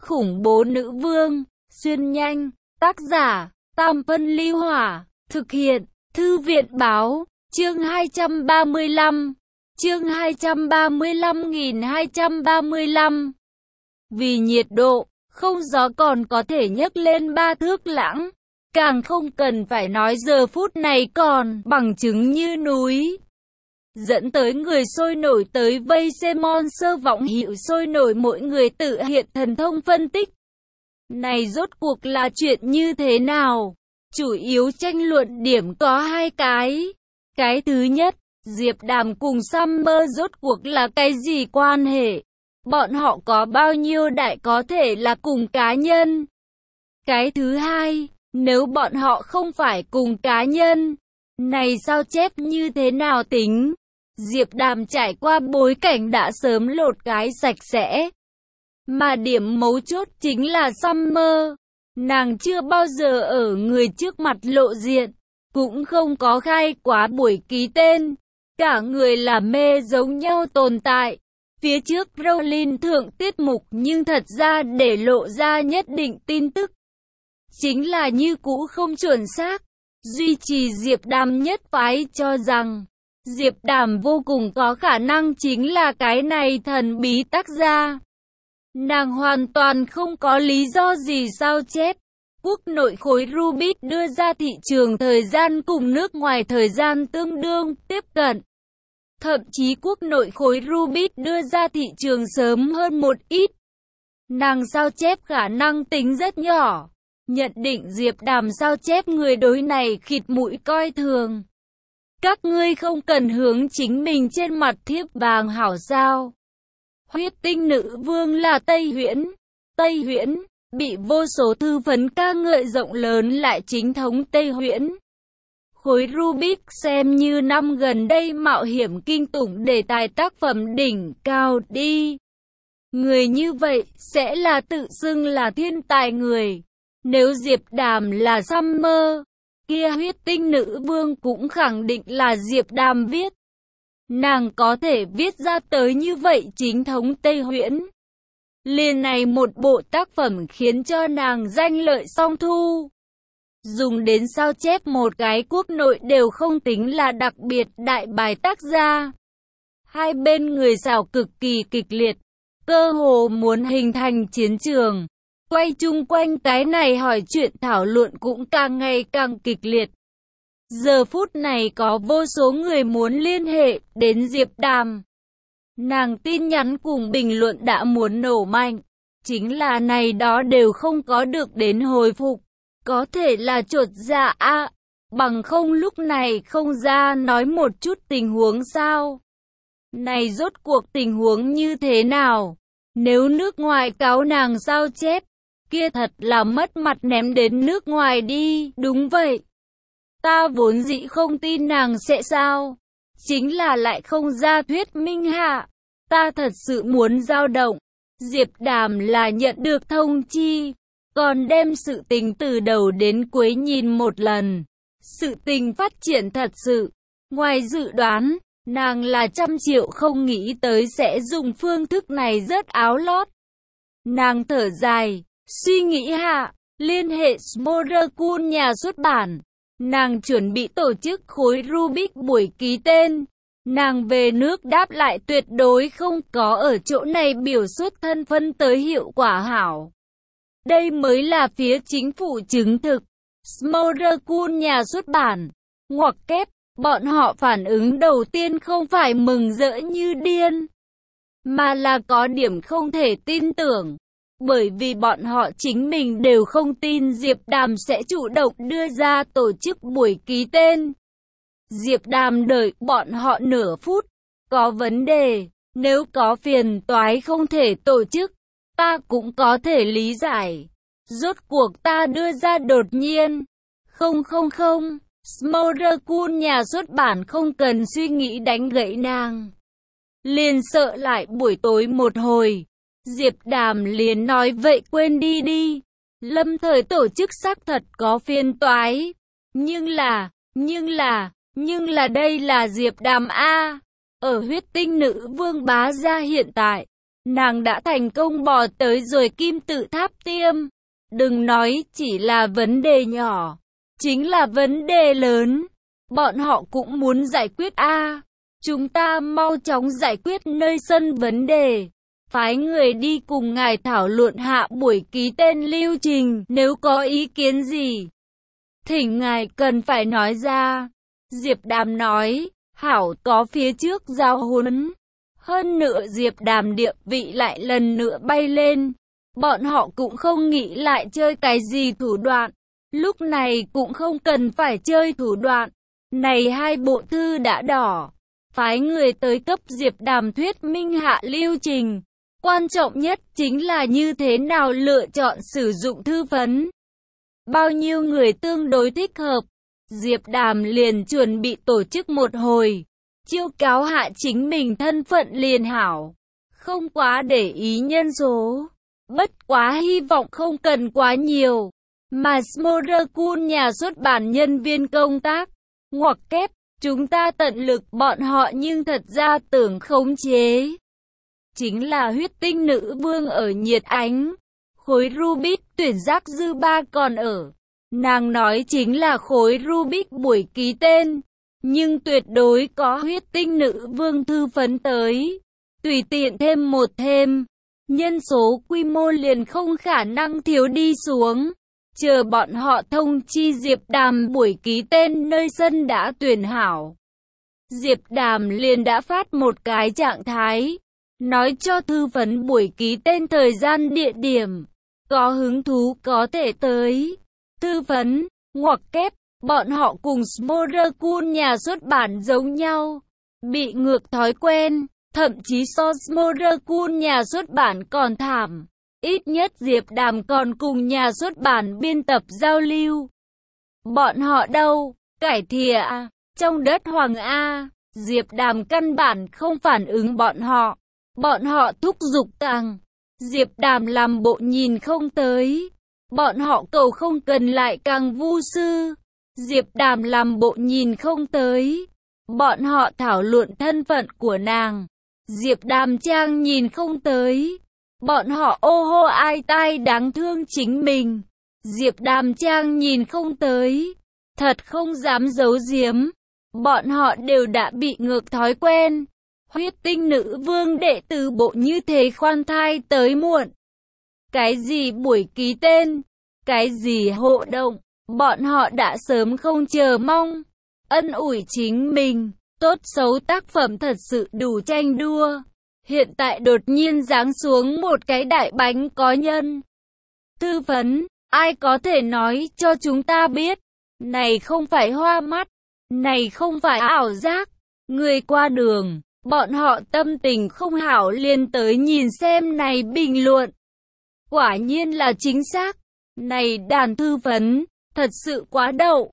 khủng bố nữ vương, xuyên nhanh, tác giả, Tam Phân Ly Hỏa, thực hiện, Thư viện báo, chương 235, chương 235.235. Vì nhiệt độ, không gió còn có thể nhấc lên 3 thước lãng, càng không cần phải nói giờ phút này còn bằng chứng như núi. Dẫn tới người sôi nổi tới vây xem Monster vọng hiệu sôi nổi, mỗi người tự hiện thần thông phân tích. Này rốt cuộc là chuyện như thế nào? Chủ yếu tranh luận điểm có hai cái. Cái thứ nhất, Diệp Đàm cùng Summer rốt cuộc là cái gì quan hệ? Bọn họ có bao nhiêu đại có thể là cùng cá nhân? Cái thứ hai, nếu bọn họ không phải cùng cá nhân, này sao chép như thế nào tính? Diệp Đàm trải qua bối cảnh đã sớm lột cái sạch sẽ. Mà điểm mấu chốt chính là Summer. Nàng chưa bao giờ ở người trước mặt lộ diện, cũng không có khai quá buổi ký tên. Cả người là mê giống nhau tồn tại. Phía trước Rowling thượng tiết mục nhưng thật ra để lộ ra nhất định tin tức. Chính là như cũ không chuẩn xác. Duy trì Diệp Đàm nhất phái cho rằng Diệp Đàm vô cùng có khả năng chính là cái này thần bí tác gia. Nàng hoàn toàn không có lý do gì sao chép. Quốc nội khối Rubik đưa ra thị trường thời gian cùng nước ngoài thời gian tương đương tiếp cận. Thậm chí quốc nội khối Rubik đưa ra thị trường sớm hơn một ít. Nàng sao chép khả năng tính rất nhỏ. Nhận định Diệp Đàm sao chép người đối này khịt mũi coi thường. Các ngươi không cần hướng chính mình trên mặt thiếp vàng hảo sao. Huyết tinh nữ vương là Tây Huyễn. Tây Huyễn, bị vô số thư phấn ca ngợi rộng lớn lại chính thống Tây Huyễn. Khối Rubik xem như năm gần đây mạo hiểm kinh tủng đề tài tác phẩm đỉnh cao đi. Người như vậy sẽ là tự xưng là thiên tài người. Nếu Diệp Đàm là Summer, kia huyết tinh nữ vương cũng khẳng định là Diệp Đàm viết. Nàng có thể viết ra tới như vậy chính thống Tây Huyễn. Liền này một bộ tác phẩm khiến cho nàng danh lợi song thu. Dùng đến sao chép một cái quốc nội đều không tính là đặc biệt đại bài tác gia. Hai bên người xảo cực kỳ kịch liệt, cơ hồ muốn hình thành chiến trường. Quay chung quanh cái này hỏi chuyện thảo luận cũng càng ngày càng kịch liệt. Giờ phút này có vô số người muốn liên hệ đến Diệp Đàm. Nàng tin nhắn cùng bình luận đã muốn nổ mạnh. Chính là này đó đều không có được đến hồi phục. Có thể là chột dạ bằng không lúc này không ra nói một chút tình huống sao. Này rốt cuộc tình huống như thế nào? Nếu nước ngoài cáo nàng sao chép, kia thật là mất mặt ném đến nước ngoài đi. Đúng vậy. Ta vốn dĩ không tin nàng sẽ sao. Chính là lại không ra thuyết minh hạ. Ta thật sự muốn dao động. Diệp Đàm là nhận được thông chi. Còn đem sự tình từ đầu đến cuối nhìn một lần. Sự tình phát triển thật sự. Ngoài dự đoán, nàng là 100 triệu không nghĩ tới sẽ dùng phương thức này rớt áo lót. Nàng thở dài, suy nghĩ hạ, liên hệ Smordercool nhà xuất bản. Nàng chuẩn bị tổ chức khối Rubik buổi ký tên. Nàng về nước đáp lại tuyệt đối không có ở chỗ này biểu xuất thân phân tới hiệu quả hảo. Đây mới là phía chính phủ chứng thực. Smordercool nhà xuất bản, ngoặc kép, bọn họ phản ứng đầu tiên không phải mừng rỡ như điên, mà là có điểm không thể tin tưởng. Bởi vì bọn họ chính mình đều không tin Diệp Đàm sẽ chủ động đưa ra tổ chức buổi ký tên. Diệp Đàm đợi bọn họ nửa phút. Có vấn đề, nếu có phiền toái không thể tổ chức, ta cũng có thể lý giải. Rốt cuộc ta đưa ra đột nhiên. Không, Smordercool nhà xuất bản không cần suy nghĩ đánh gãy nàng. Liền sợ lại buổi tối một hồi. Diệp Đàm liền nói vậy quên đi. Lâm thời tổ chức xác thật có phiền toái. Nhưng là đây là Diệp Đàm a. Ở huyết tinh nữ vương bá gia hiện tại, Nàng đã thành công bò tới rồi kim tự tháp Tiêm. Đừng nói chỉ là vấn đề nhỏ, chính là vấn đề lớn. Bọn họ cũng muốn giải quyết a. Chúng ta mau chóng giải quyết nơi sân vấn đề. Phái người đi cùng ngài thảo luận hạ buổi ký tên lưu trình, nếu có ý kiến gì, thỉnh ngài cần phải nói ra. Diệp Đàm nói, hảo, có phía trước giao huấn. Hơn nữa Diệp Đàm địa vị lại lần nữa bay lên. Bọn họ cũng không nghĩ lại chơi cái gì thủ đoạn. Lúc này cũng không cần phải chơi thủ đoạn. Này hai bộ thư đã đỏ. Phái người tới cấp Diệp Đàm thuyết minh hạ lưu trình. Quan trọng nhất chính là như thế nào lựa chọn sử dụng thư phấn. Bao nhiêu người tương đối thích hợp. Diệp Đàm liền chuẩn bị tổ chức một hồi. Chiêu cáo hạ chính mình thân phận liền hảo. Không quá để ý nhân số. Bất quá hy vọng không cần quá nhiều. Mà Smorakun nhà xuất bản nhân viên công tác. Ngoặc kép, chúng ta tận lực bọn họ nhưng thật ra tưởng khống chế. Chính là huyết tinh nữ vương ở nhiệt ánh. Khối Rubik tuyển giác dư ba còn ở. Nàng nói chính là khối Rubik buổi ký tên. Nhưng tuyệt đối có huyết tinh nữ vương thư phấn tới. Tùy tiện thêm một thêm. Nhân số quy mô liền không khả năng thiếu đi xuống. Chờ bọn họ thông chi Diệp Đàm buổi ký tên nơi sân đã tuyển hảo. Diệp Đàm liền đã phát một cái trạng thái. Nói cho thư phấn buổi ký tên thời gian địa điểm. Có hứng thú có thể tới. Thư phấn, ngoặc kép, bọn họ cùng Smorakun nhà xuất bản giống nhau. Bị ngược thói quen, thậm chí so Smorakun nhà xuất bản còn thảm. Ít nhất Diệp Đàm còn cùng nhà xuất bản biên tập giao lưu. Bọn họ đâu? Cải thìa à? Trong đất Hoàng A. Diệp Đàm căn bản không phản ứng bọn họ. Bọn họ thúc giục càng. Diệp Đàm làm bộ nhìn không tới. Bọn họ cầu không cần lại càng vu sư. Diệp Đàm làm bộ nhìn không tới. Bọn họ thảo luận thân phận của nàng. Diệp Đàm trang nhìn không tới. Bọn họ ô hô ai tai đáng thương chính mình. Diệp Đàm trang nhìn không tới. Thật không dám giấu giếm. Bọn họ đều đã bị ngược thói quen. Huyết tinh nữ vương đệ tử bộ như thế khoan thai tới muộn. Cái gì buổi ký tên, cái gì hộ động, bọn họ đã sớm không chờ mong. Ân ủi chính mình, tốt xấu tác phẩm thật sự đủ tranh đua. Hiện tại đột nhiên giáng xuống một cái đại bánh có nhân. Thư phấn, ai có thể nói cho chúng ta biết, này không phải hoa mắt, này không phải ảo giác. Người qua đường, bọn họ tâm tình không hảo liền tới nhìn xem này bình luận. Quả nhiên là chính xác. Này đàn thư phấn, thật sự quá đậu.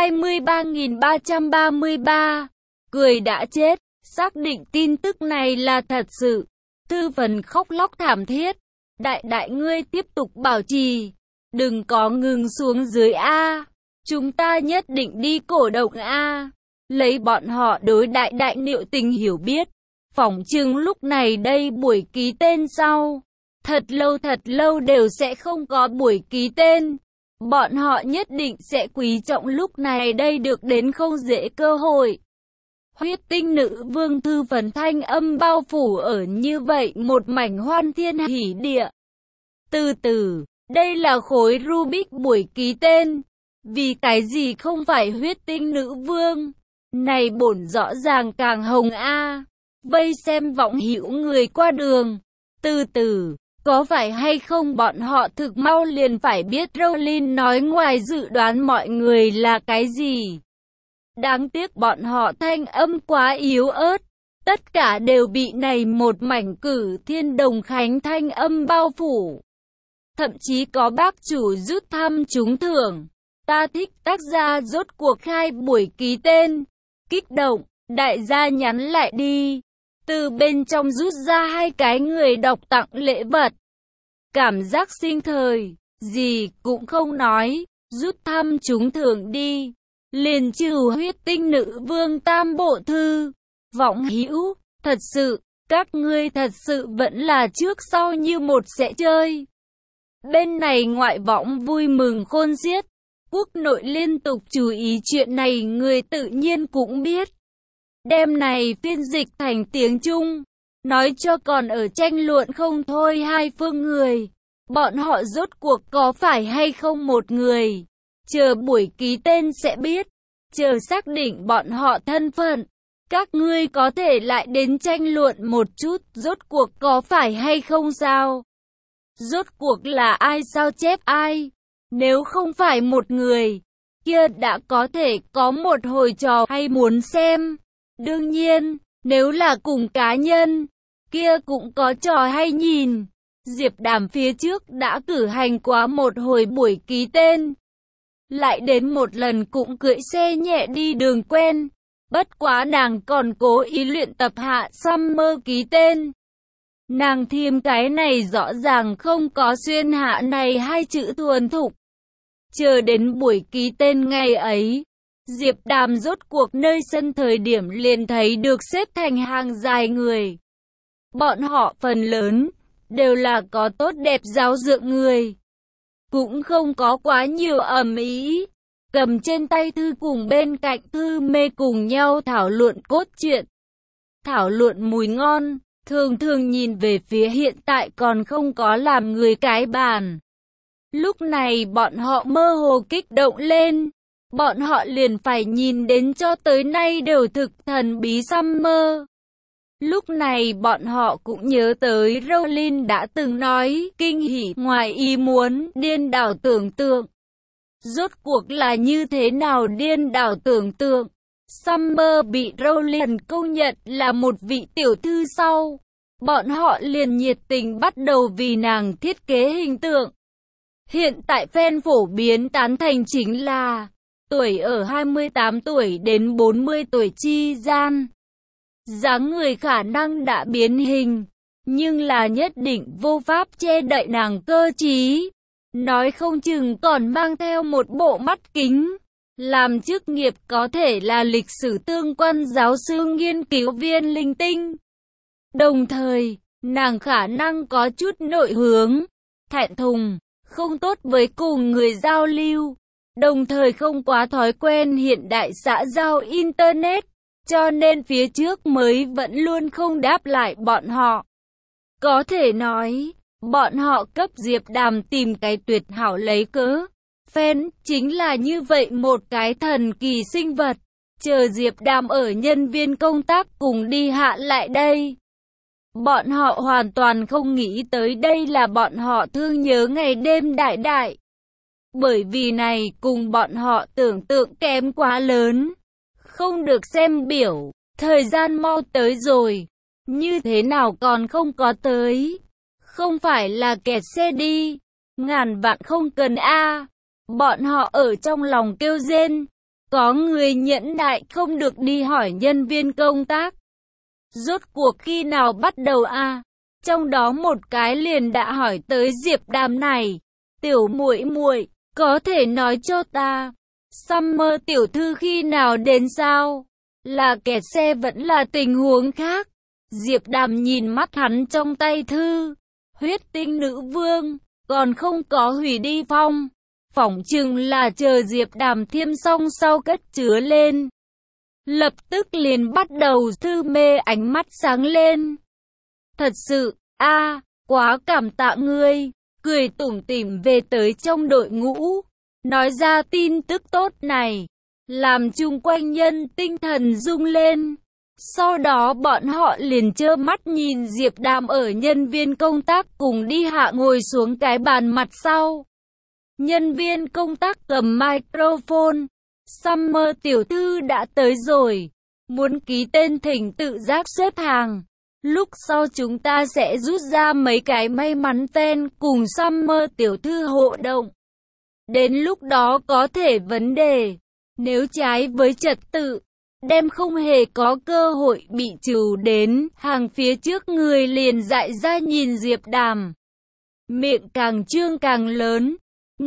23.333. Cười đã chết, xác định tin tức này là thật sự. Thư phấn khóc lóc thảm thiết. Đại ngươi tiếp tục bảo trì. Đừng có ngừng xuống dưới A. Chúng ta nhất định đi cổ động A. Lấy bọn họ đối đại niệu tình hiểu biết. Phỏng chừng lúc này đây buổi ký tên sau. Thật lâu đều sẽ không có buổi ký tên. Bọn họ nhất định sẽ quý trọng lúc này đây được đến không dễ cơ hội. Huyết tinh nữ vương thư phấn thanh âm bao phủ ở như vậy một mảnh hoan thiên hỷ địa. Từ từ, đây là khối Rubik buổi ký tên. Vì cái gì không phải huyết tinh nữ vương? Này bổn rõ ràng càng hồng A. Vây xem vọng hữu người qua đường. Từ từ. Có phải hay không bọn họ thực mau liền phải biết Rowling nói ngoài dự đoán mọi người là cái gì. Đáng tiếc bọn họ thanh âm quá yếu ớt. Tất cả đều bị này một mảnh cử thiên đồng khánh thanh âm bao phủ. Thậm chí có bác chủ rút thăm trúng thưởng. Ta thích tác gia rốt cuộc khai buổi ký tên. Kích động, đại gia nhắn lại đi. Từ bên trong rút ra 2 cái người đọc tặng lễ vật. Cảm giác sinh thời, gì cũng không nói, rút thăm trúng thưởng đi. Liền trừ huyết tinh nữ vương tam bộ thư. Vọng hữu, thật sự, Các ngươi thật sự vẫn là trước sau như một sẽ chơi. Bên này ngoại võng vui mừng khôn xiết. Quốc nội liên tục chú ý chuyện này, người tự nhiên cũng biết. Đêm này phiên dịch thành tiếng Trung, nói cho còn ở tranh luận không thôi hai phương người. Bọn họ rốt cuộc có phải hay không một người. Chờ buổi ký tên sẽ biết. Chờ xác định bọn họ thân phận. Các ngươi có thể lại đến tranh luận một chút, rốt cuộc có phải hay không sao? Rốt cuộc là ai sao chép ai? Nếu không phải một người, kia đã có thể có một hồi trò hay muốn xem. Đương nhiên, nếu là cùng cá nhân, kia cũng có trò hay nhìn. Diệp Đàm phía trước đã cử hành quá một hồi buổi ký tên. Lại đến một lần cũng cưỡi xe nhẹ đi đường quen. Bất quá nàng còn cố ý luyện tập hạ Summer ký tên. Nàng thêm cái này rõ ràng không có xuyên hạ này hai chữ thuần thục. Chờ đến buổi ký tên ngày ấy, Diệp Đàm rốt cuộc nơi sân thời điểm liền thấy được xếp thành hàng dài người. Bọn họ phần lớn đều là có tốt đẹp giáo dưỡng người. Cũng không có quá nhiều ầm ĩ. Cầm trên tay thư cùng bên cạnh thư mê cùng nhau thảo luận cốt truyện. Thảo luận mùi ngon, thường thường nhìn về phía hiện tại còn không có làm người cái bàn. Lúc này bọn họ mơ hồ kích động lên. Bọn họ liền phải nhìn đến cho tới nay đều thực thần bí Summer. Lúc này bọn họ cũng nhớ tới Rowling đã từng nói kinh hỉ ngoài ý muốn, điên đảo tưởng tượng. Rốt cuộc là như thế nào điên đảo tưởng tượng? Summer bị Rowling công nhận là một vị tiểu thư sau. Bọn họ liền nhiệt tình bắt đầu vì nàng thiết kế hình tượng. Hiện tại fan phổ biến tán thành chính là tuổi ở 28 tuổi đến 40 tuổi chi gian. Dáng người khả năng đã biến hình, nhưng là nhất định vô pháp che đậy nàng cơ trí. Nói không chừng còn mang theo một bộ mắt kính. Làm chức nghiệp có thể là lịch sử tương quan giáo sư nghiên cứu viên linh tinh. Đồng thời, nàng khả năng có chút nội hướng, thẹn thùng, không tốt với cùng người giao lưu. Đồng thời không quá thói quen hiện đại xã giao Internet. Cho nên phía trước mới vẫn luôn không đáp lại bọn họ. Có thể nói, bọn họ cấp Diệp Đàm tìm cái tuyệt hảo lấy cớ. Fan chính là như vậy một cái thần kỳ sinh vật. Chờ Diệp Đàm ở nhân viên công tác cùng đi hạ lại đây. Bọn họ hoàn toàn không nghĩ tới đây là bọn họ thương nhớ ngày đêm đại đại. Bởi vì này cùng bọn họ tưởng tượng kém quá lớn. Không được xem biểu, thời gian mau tới rồi. Như thế nào còn không có tới? Không phải là kẹt xe đi. Ngàn vạn không cần a. Bọn họ ở trong lòng kêu rên. Có người nhẫn nại không được đi hỏi nhân viên công tác. Rốt cuộc khi nào bắt đầu a? Trong đó một cái liền đã hỏi tới Diệp Đàm này. Tiểu muội muội, có thể nói cho ta, Summer tiểu thư khi nào đến sao? Là kẹt xe vẫn là tình huống khác? Diệp Đàm nhìn mắt hắn trong tay thư. Huyết tinh nữ vương, còn không có hủy đi phong. Phỏng chừng là chờ Diệp Đàm thiêm xong sau cất chứa lên. Lập tức liền bắt đầu thư mê ánh mắt sáng lên. Thật sự, quá cảm tạ ngươi. Cười tủm tỉm về tới trong đội ngũ. Nói ra tin tức tốt này. Làm chung quanh nhân tinh thần rung lên. Sau đó bọn họ liền trơ mắt nhìn Diệp Đàm ở nhân viên công tác cùng đi hạ ngồi xuống cái bàn mặt sau. Nhân viên công tác cầm microphone. Summer tiểu thư đã tới rồi. Muốn ký tên thỉnh tự giác xếp hàng. Lúc sau chúng ta sẽ rút ra mấy cái may mắn fan cùng Summer tiểu thư hộ động. Đến lúc đó có thể vấn đề. Nếu trái với trật tự, đem không hề có cơ hội bị trừ đến. Hàng phía trước người liền dại ra nhìn Diệp Đàm. Miệng càng trương càng lớn.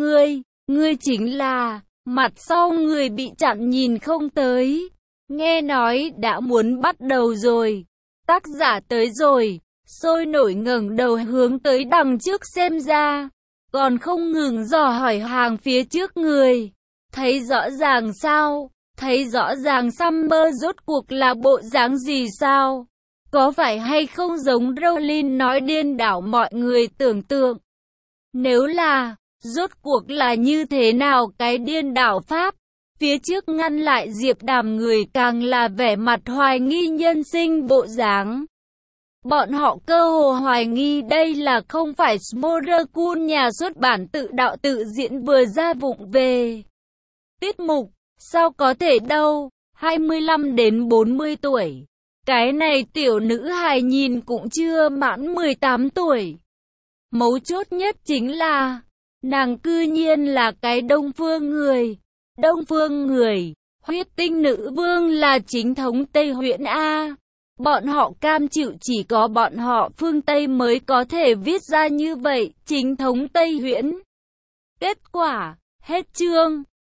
Ngươi chính là, mặt sau người bị chặn nhìn không tới. Nghe nói đã muốn bắt đầu rồi. Tác giả tới rồi, sôi nổi ngẩng đầu hướng tới đằng trước xem ra, còn không ngừng dò hỏi hàng phía trước người. Thấy rõ ràng sao? Thấy rõ ràng Summer rốt cuộc là bộ dáng gì sao? Có phải hay không giống Rowling nói điên đảo mọi người tưởng tượng? Nếu là, rốt cuộc là như thế nào cái điên đảo pháp? Phía trước ngăn lại Diệp Đàm người càng là vẻ mặt hoài nghi nhân sinh bộ dáng. Bọn họ cơ hồ hoài nghi đây là không phải Smorekun nhà xuất bản tự đạo tự diễn vừa ra vụng về. Tiết mục, sao có thể đâu, 25 đến 40 tuổi. Cái này tiểu nữ hài nhìn cũng chưa mãn 18 tuổi. Mấu chốt nhất chính là, nàng cư nhiên là cái Đông Phương người. Đông Phương người, huyết tinh nữ vương là chính thống Tây Huyễn A. Bọn họ cam chịu chỉ có bọn họ phương Tây mới có thể viết ra như vậy, chính thống Tây Huyễn. Kết quả, hết chương.